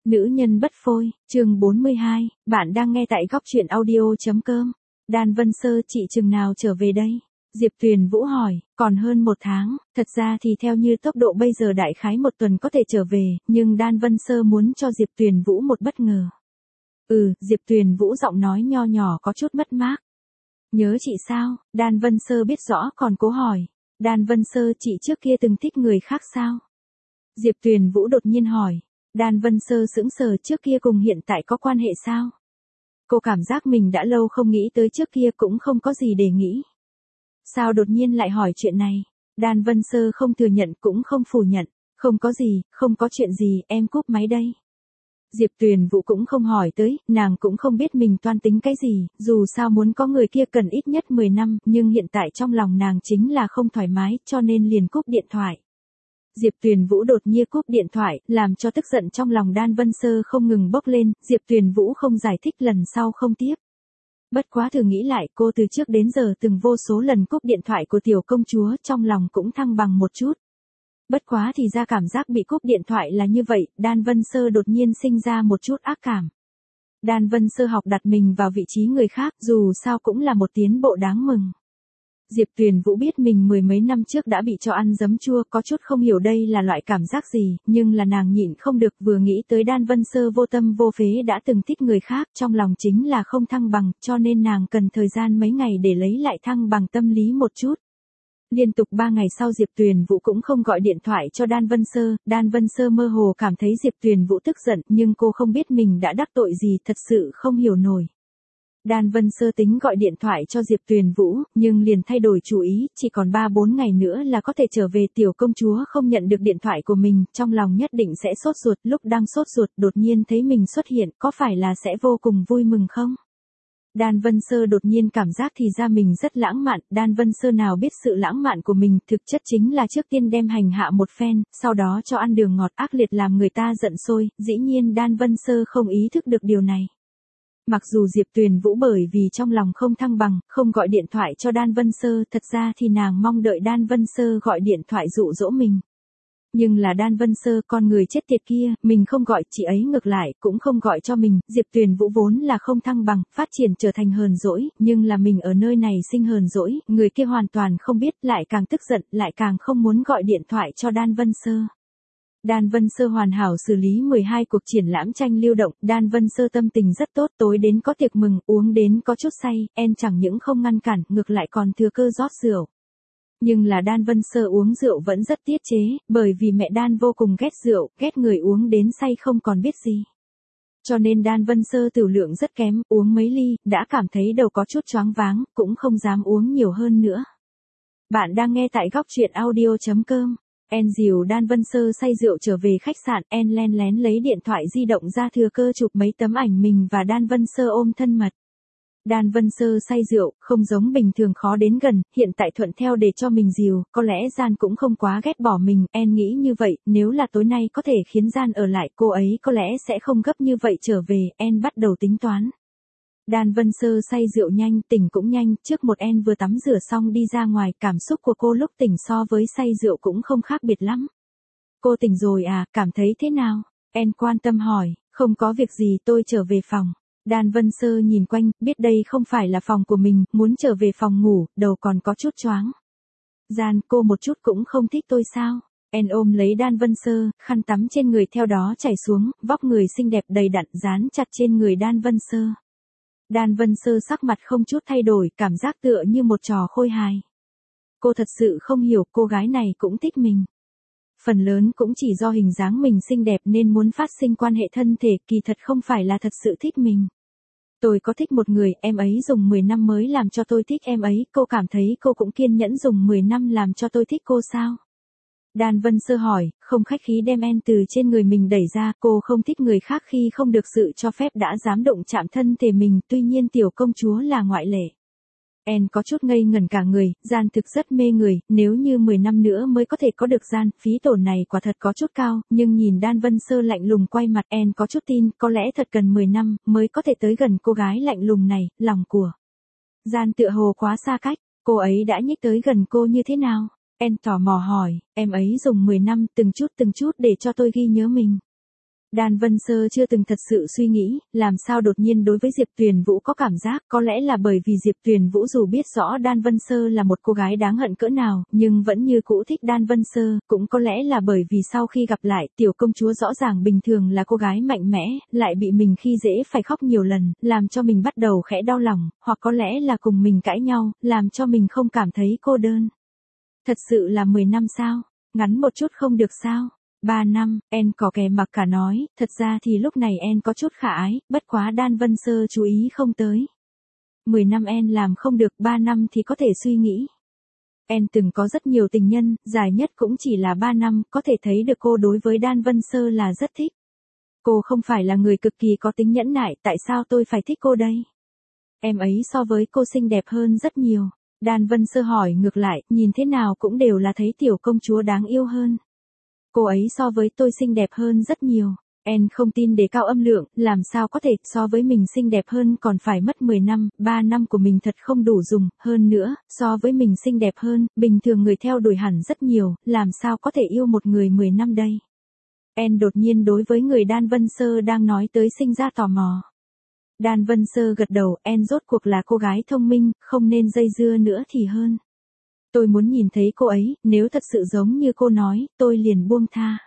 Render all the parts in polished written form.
Nữ nhân bất phôi, chương 42, bạn đang nghe tại góc truyện audio.com. Đan Vân Sơ chị chừng nào trở về đây? Diệp Tuyền Vũ hỏi, còn hơn 1 tháng, thật ra thì theo như tốc độ bây giờ đại khái 1 tuần có thể trở về, nhưng Đan Vân Sơ muốn cho Diệp Tuyền Vũ một bất ngờ. Diệp Tuyền Vũ giọng nói nho nhỏ có chút mất mát. Nhớ chị sao? Đan Vân Sơ biết rõ còn cố hỏi. Đan Vân Sơ chị trước kia từng thích người khác sao? Diệp Tuyền Vũ đột nhiên hỏi. Đan Vân Sơ sững sờ, trước kia cùng hiện tại có quan hệ sao? Cô cảm giác mình đã lâu không nghĩ tới trước kia, cũng không có gì để nghĩ. Sao đột nhiên lại hỏi chuyện này? Đan Vân Sơ không thừa nhận cũng không phủ nhận. Không có gì, không có chuyện gì, em cúp máy đây. Diệp Tuyền Vũ cũng không hỏi tới, nàng cũng không biết mình toan tính cái gì, dù sao muốn có người kia cần ít nhất 10 năm, nhưng hiện tại trong lòng nàng chính là không thoải mái, cho nên liền cúp điện thoại. Diệp Tuyền Vũ đột nhiên cúp điện thoại, làm cho tức giận trong lòng Đan Vân Sơ không ngừng bốc lên, Diệp Tuyền Vũ không giải thích, lần sau không tiếp. Bất quá thử nghĩ lại, cô từ trước đến giờ từng vô số lần cúp điện thoại của tiểu công chúa, trong lòng cũng thăng bằng một chút. Bất quá thì ra cảm giác bị cúp điện thoại là như vậy, Đan Vân Sơ đột nhiên sinh ra một chút ác cảm. Đan Vân Sơ học đặt mình vào vị trí người khác, dù sao cũng là một tiến bộ đáng mừng. Diệp Tuyền Vũ biết mình 10 mấy năm trước đã bị cho ăn giấm chua, có chút không hiểu đây là loại cảm giác gì, nhưng là nàng nhịn không được, vừa nghĩ tới Đan Vân Sơ vô tâm vô phế đã từng thích người khác, trong lòng chính là không thăng bằng, cho nên nàng cần thời gian mấy ngày để lấy lại thăng bằng tâm lý một chút. Liên tục 3 ngày sau Diệp Tuyền Vũ cũng không gọi điện thoại cho Đan Vân Sơ mơ hồ cảm thấy Diệp Tuyền Vũ tức giận, nhưng cô không biết mình đã đắc tội gì, thật sự không hiểu nổi. Đan Vân Sơ tính gọi điện thoại cho Diệp Tuyền Vũ, nhưng liền thay đổi chủ ý, chỉ còn 3-4 ngày nữa là có thể trở về, tiểu công chúa không nhận được điện thoại của mình, trong lòng nhất định sẽ sốt ruột, lúc đang sốt ruột đột nhiên thấy mình xuất hiện, có phải là sẽ vô cùng vui mừng không? Đan Vân Sơ đột nhiên cảm giác thì ra mình rất lãng mạn, Đan Vân Sơ nào biết sự lãng mạn của mình thực chất chính là trước tiên đem hành hạ một phen, sau đó cho ăn đường ngọt ác liệt làm người ta giận sôi, dĩ nhiên Đan Vân Sơ không ý thức được điều này. Mặc dù Diệp Tuyền Vũ bởi vì trong lòng không thăng bằng, không gọi điện thoại cho Đan Vân Sơ, thật ra thì nàng mong đợi Đan Vân Sơ gọi điện thoại dụ dỗ mình. Nhưng là Đan Vân Sơ, con người chết tiệt kia, mình không gọi, chị ấy ngược lại, cũng không gọi cho mình, Diệp Tuyền Vũ vốn là không thăng bằng, phát triển trở thành hờn dỗi, nhưng là mình ở nơi này sinh hờn dỗi, người kia hoàn toàn không biết, lại càng tức giận, lại càng không muốn gọi điện thoại cho Đan Vân Sơ. Đan Vân Sơ hoàn hảo xử lý 12 cuộc triển lãm tranh lưu động, Đan Vân Sơ tâm tình rất tốt, tối đến có tiệc mừng, uống đến có chút say, chẳng những không ngăn cản, ngược lại còn thừa cơ rót rượu. Nhưng là Đan Vân Sơ uống rượu vẫn rất tiết chế, bởi vì mẹ Đan vô cùng ghét rượu, ghét người uống đến say không còn biết gì. Cho nên Đan Vân Sơ tửu lượng rất kém, uống mấy ly, đã cảm thấy đầu có chút choáng váng, cũng không dám uống nhiều hơn nữa. Bạn đang nghe tại góc truyện audio.com. Dìu Đan Vân Sơ say rượu trở về khách sạn, len lén lấy điện thoại di động ra thừa cơ chụp mấy tấm ảnh mình và Đan Vân Sơ ôm thân mật. Đan Vân Sơ say rượu, không giống bình thường khó đến gần, hiện tại thuận theo để cho mình dìu, có lẽ Gian cũng không quá ghét bỏ mình, nghĩ như vậy, nếu là tối nay có thể khiến Gian ở lại, cô ấy có lẽ sẽ không gấp như vậy trở về, bắt đầu tính toán. Đan Vân Sơ say rượu nhanh, tỉnh cũng nhanh, trước một vừa tắm rửa xong đi ra ngoài, cảm xúc của cô lúc tỉnh so với say rượu cũng không khác biệt lắm. Cô tỉnh rồi à, cảm thấy thế nào? Quan tâm hỏi, không có việc gì, tôi trở về phòng. Đan Vân Sơ nhìn quanh, biết đây không phải là phòng của mình, muốn trở về phòng ngủ, đầu còn có chút choáng. Gian, cô một chút cũng không thích tôi sao? Ôm lấy Đan Vân Sơ, khăn tắm trên người theo đó chảy xuống, vóc người xinh đẹp đầy đặn dán chặt trên người Đan Vân Sơ. Đan Vân Sơ sắc mặt không chút thay đổi, cảm giác tựa như một trò khôi hài. Cô thật sự không hiểu, cô gái này cũng thích mình. Phần lớn cũng chỉ do hình dáng mình xinh đẹp nên muốn phát sinh quan hệ thân thể, kỳ thật không phải là thật sự thích mình. Tôi có thích một người, em ấy dùng 10 năm mới làm cho tôi thích em ấy, cô cảm thấy cô cũng kiên nhẫn dùng 10 năm làm cho tôi thích cô sao? Đan Vân Sơ hỏi, không khách khí đem từ trên người mình đẩy ra, cô không thích người khác khi không được sự cho phép đã dám động chạm thân thể mình, tuy nhiên tiểu công chúa là ngoại lệ. Có chút ngây ngẩn cả người, Gian thực rất mê người, nếu như 10 năm nữa mới có thể có được Gian, phí tổn này quả thật có chút cao, nhưng nhìn Đan Vân Sơ lạnh lùng quay mặt, có chút tin, có lẽ thật cần 10 năm, mới có thể tới gần cô gái lạnh lùng này, lòng của Gian tựa hồ quá xa cách, cô ấy đã nhích tới gần cô như thế nào? Tò mò hỏi, em ấy dùng 10 năm từng chút để cho tôi ghi nhớ mình. Đan Vân Sơ chưa từng thật sự suy nghĩ, làm sao đột nhiên đối với Diệp Tuyền Vũ có cảm giác, có lẽ là bởi vì Diệp Tuyền Vũ dù biết rõ Đan Vân Sơ là một cô gái đáng hận cỡ nào, nhưng vẫn như cũ thích Đan Vân Sơ, cũng có lẽ là bởi vì sau khi gặp lại, tiểu công chúa rõ ràng bình thường là cô gái mạnh mẽ, lại bị mình khi dễ phải khóc nhiều lần, làm cho mình bắt đầu khẽ đau lòng, hoặc có lẽ là cùng mình cãi nhau, làm cho mình không cảm thấy cô đơn. Thật sự là 10 năm sao? Ngắn một chút không được sao? 3 năm, En có kè mặc cả nói, thật ra thì lúc này En có chút khả ái, bất quá Đan Vân Sơ chú ý không tới. 10 năm En làm không được, 3 năm thì có thể suy nghĩ. En từng có rất nhiều tình nhân, dài nhất cũng chỉ là 3 năm, có thể thấy được cô đối với Đan Vân Sơ là rất thích. Cô không phải là người cực kỳ có tính nhẫn nại, tại sao tôi phải thích cô đây? Em ấy so với cô xinh đẹp hơn rất nhiều. Đan Vân Sơ hỏi ngược lại, nhìn thế nào cũng đều là thấy tiểu công chúa đáng yêu hơn. Cô ấy so với tôi xinh đẹp hơn rất nhiều. En không tin đề cao âm lượng, làm sao có thể, so với mình xinh đẹp hơn còn phải mất 10 năm, 3 năm của mình thật không đủ dùng, hơn nữa, so với mình xinh đẹp hơn, bình thường người theo đuổi hẳn rất nhiều, làm sao có thể yêu một người 10 năm đây. En đột nhiên đối với người Đan Vân Sơ đang nói tới sinh ra tò mò. Đan Vân Sơ gật đầu, En rốt cuộc là cô gái thông minh, không nên dây dưa nữa thì hơn. Tôi muốn nhìn thấy cô ấy, nếu thật sự giống như cô nói, tôi liền buông tha.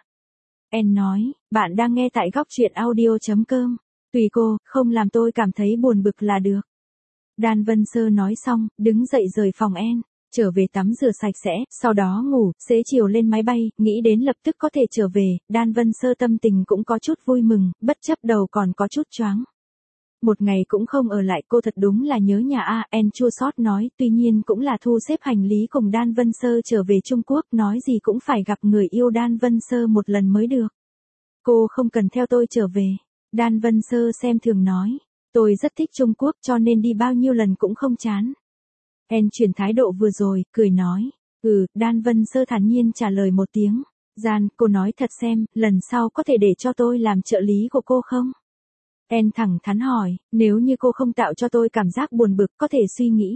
En nói, bạn đang nghe tại góc truyện audio.com. Tùy cô, không làm tôi cảm thấy buồn bực là được. Đan Vân Sơ nói xong, đứng dậy rời phòng En, trở về tắm rửa sạch sẽ, sau đó ngủ, xế chiều lên máy bay, nghĩ đến lập tức có thể trở về, Đan Vân Sơ tâm tình cũng có chút vui mừng, bất chấp đầu còn có chút choáng. Một ngày cũng không ở lại, cô thật đúng là nhớ nhà a. En chua xót nói, tuy nhiên cũng là thu xếp hành lý cùng Đan Vân Sơ trở về Trung Quốc, nói gì cũng phải gặp người yêu Đan Vân Sơ một lần mới được. Cô không cần theo tôi trở về. Đan Vân Sơ xem thường nói, tôi rất thích Trung Quốc cho nên đi bao nhiêu lần cũng không chán. En chuyển thái độ vừa rồi, cười nói, Đan Vân Sơ thản nhiên trả lời một tiếng. Gian, cô nói thật xem, lần sau có thể để cho tôi làm trợ lý của cô không? En thẳng thắn hỏi, nếu như cô không tạo cho tôi cảm giác buồn bực có thể suy nghĩ.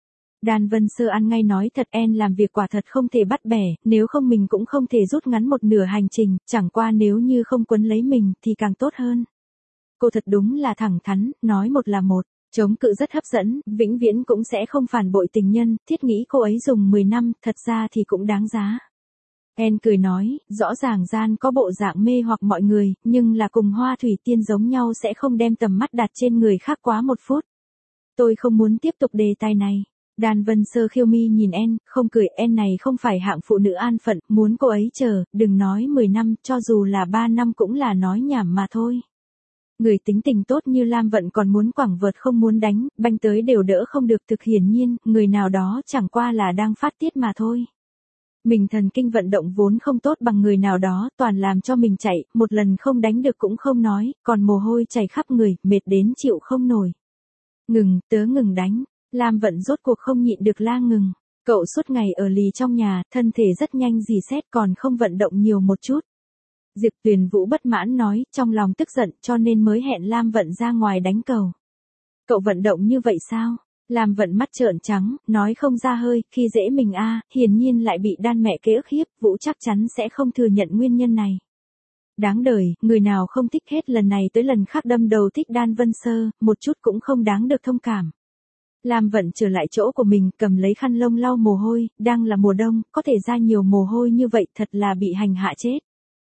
Đan Vân Sơ ăn ngay nói thật, En làm việc quả thật không thể bắt bẻ, nếu không mình cũng không thể rút ngắn một nửa hành trình, chẳng qua nếu như không quấn lấy mình thì càng tốt hơn. Cô thật đúng là thẳng thắn, nói một là một, chống cự rất hấp dẫn, vĩnh viễn cũng sẽ không phản bội tình nhân, thiết nghĩ cô ấy dùng 10 năm, thật ra thì cũng đáng giá. En cười nói, rõ ràng Gian có bộ dạng mê hoặc mọi người, nhưng là cùng Hoa Thủy Tiên giống nhau sẽ không đem tầm mắt đặt trên người khác quá 1 phút. Tôi không muốn tiếp tục đề tài này. Đan Vân Sơ khiêu mi nhìn En, không cười, En này không phải hạng phụ nữ an phận, muốn cô ấy chờ, đừng nói 10 năm, cho dù là 3 năm cũng là nói nhảm mà thôi. Người tính tình tốt như Lam Vận còn muốn quẳng vợt không muốn đánh, banh tới đều đỡ không được, thực hiển nhiên, người nào đó chẳng qua là đang phát tiết mà thôi. Mình thần kinh vận động vốn không tốt bằng người nào đó, toàn làm cho mình chạy, một lần không đánh được cũng không nói, còn mồ hôi chảy khắp người, mệt đến chịu không nổi. Ngừng, tớ ngừng đánh. Lam Vận rốt cuộc không nhịn được la ngừng. Cậu suốt ngày ở lì trong nhà, thân thể rất nhanh rỉ sét còn không vận động nhiều một chút. Diệp Tuyền Vũ bất mãn nói, trong lòng tức giận cho nên mới hẹn Lam Vận ra ngoài đánh cầu. Cậu vận động như vậy sao? Lam Vận mắt trợn trắng, nói không ra hơi, khi dễ mình hiển nhiên lại bị Đan mẹ kế ức hiếp, Vũ chắc chắn sẽ không thừa nhận nguyên nhân này. Đáng đời, người nào không thích hết lần này tới lần khác đâm đầu thích Đan Vân Sơ, một chút cũng không đáng được thông cảm. Lam Vận trở lại chỗ của mình, cầm lấy khăn lông lau mồ hôi, đang là mùa đông, có thể ra nhiều mồ hôi như vậy thật là bị hành hạ chết.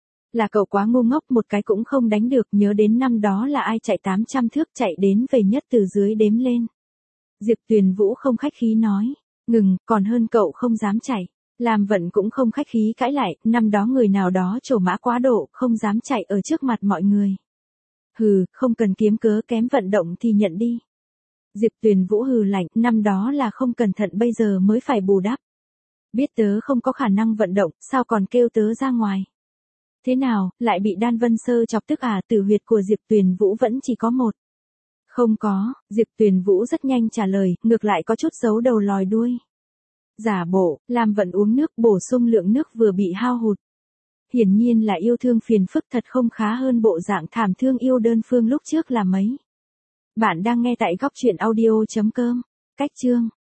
Là cậu quá ngu ngốc, một cái cũng không đánh được, nhớ đến năm đó là ai chạy 800 thước chạy đến về nhất từ dưới đếm lên. Diệp Tuyền Vũ không khách khí nói, ngừng, còn hơn cậu không dám chạy. Lam Vận cũng không khách khí cãi lại, năm đó người nào đó trổ mã quá độ, không dám chạy ở trước mặt mọi người. Không cần kiếm cớ kém vận động thì nhận đi. Diệp Tuyền Vũ hừ lạnh, năm đó là không cẩn thận bây giờ mới phải bù đắp. Biết tớ không có khả năng vận động, sao còn kêu tớ ra ngoài. Thế nào, lại bị Đan Vân Sơ chọc tức Tử huyệt của Diệp Tuyền Vũ vẫn chỉ có một. Không có, Diệp Tuyền Vũ rất nhanh trả lời, ngược lại có chút giấu đầu lòi đuôi. Giả bộ, Lam Vận uống nước, bổ sung lượng nước vừa bị hao hụt. Hiển nhiên là yêu thương phiền phức, thật không khá hơn bộ dạng thảm thương yêu đơn phương lúc trước là mấy. Bạn đang nghe tại góc truyện audio.com. Cách chương